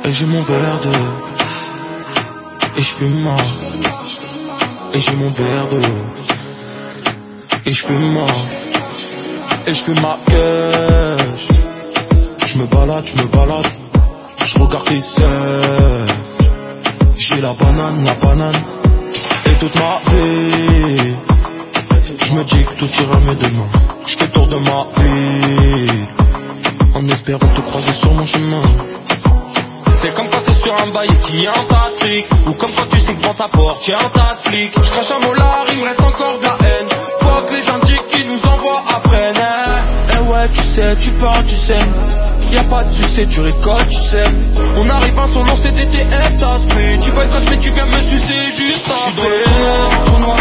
Et j'ai mon verre d'eau. Et je fume mort. Et j'ai mon verre d'eau. Et je fume mort. Et je fume ma cache. Je me balade. Je regarde les seufs. J'ai la banane. Et toute ma vie je me dis que tout ira mieux demain. Je fais le tour de ma vie en espérant te croiser sur mon chemin. C'est comme quand t'es sur un bail et qu'il y a un tas de fric. Ou comme quand tu sais que devant ta porte y'a un tas de flics. Je crache un molar, il me reste encore de la haine. Fuck les indiques qui nous envoient après. Eh ouais tu sais, tu parles, tu sais. Y'a pas de succès, tu récoltes, tu sais. On arrive à son nom, c'est DTF, t'as speed. Tu boycottes mais tu viens me sucer juste après. J'suis dans le tout noir.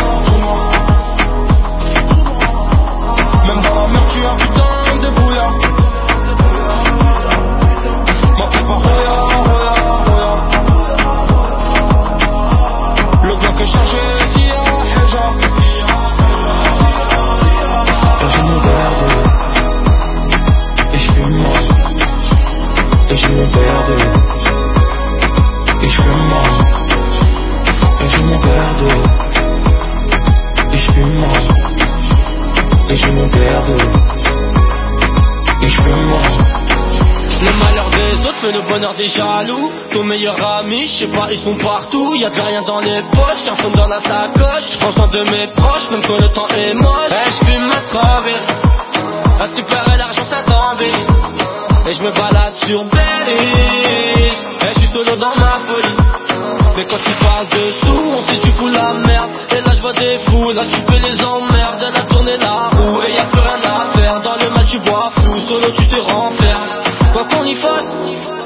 Même dans la merde tu es un putain de brouillard. Ma papa Roya. Le bloc est chargé, s'il y a Heja. Et j'ai mon verre d'eau. Et je fume mort. Et j'ai mon verre d'eau. Et je fume mort. Et j'ai mon verre d'eau. Et je fume mort. Et j'ai mon verre d'eau. Et je fume mort. Le malheur des autres fait le bonheur des jaloux. Ton meilleur ami, je sais pas, ils sont partout. Y'a plus rien dans les poches, qu'un somme dans la sacoche. Je prends soin de mes proches, même quand le temps est moche. Et je fume ma strawberry. À ce que tu perds l'argent ça t'embellit. Et je me balade sur Belize. Et je suis solo dans ma folie. Mais quand tu parles de sous, on sait tu fous la merde. Et là je vois des fous, là tu peux les emmerder. Elle a tourné la roue et y'a plus rien à faire. Dans le mal tu vois flou, solo tu te renfermes. Quoi qu'on y fasse,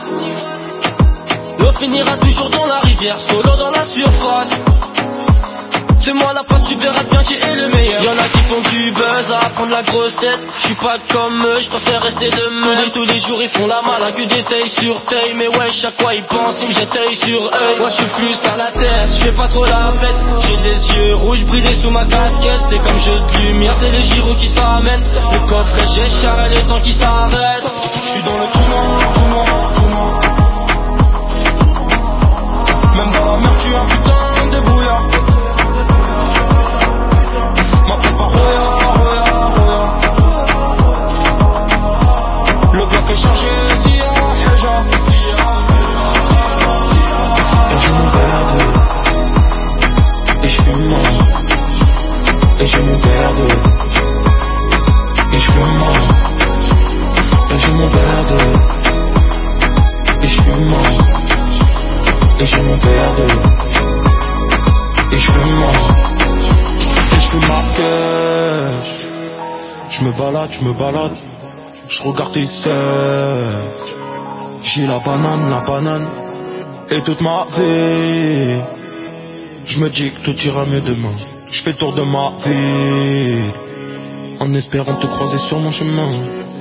l'eau finira toujours dans la rivière. Solo dans la surface. C'est moi la passe, tu verras bien qui est le meilleur. Y'en a qui font du buzz à prendre la grosse tête. J'suis pas comme eux, j'préfère rester de même. Tous les jours ils font la malin que des tailles sur taille. Mais ouais, chaque fois ils pensent, ils me jettent œil sur œil. Moi j'suis plus à la tête, j'fais pas trop la fête. J'ai les yeux rouges bridés sous ma casquette. Et comme jeu de lumière, c'est les gyros qui s'amènent. Le coffret j'ai charré le temps qui s'arrête. J'suis dans le tout noir. Même dans la merde tu es un putain de brouillard. Ma papa Roya. Le bloc est chargé, s'il y a Heja. Et j'ai mon verre d'eau. Et je fume mort. Et j'ai mon verre d'eau. Et je fume mort. Et j'ai mon verre d'eau. Et je fume mort. Et j'ai mon verre d'eau. Et je fume mort. Et je fume ma cache. Je me balade. Je regarde tes seufs. J'ai la banane. Et toute ma vie je me dis que tout ira mieux demain. Je fais le tour de ma vie en espérant te croiser sur mon chemin.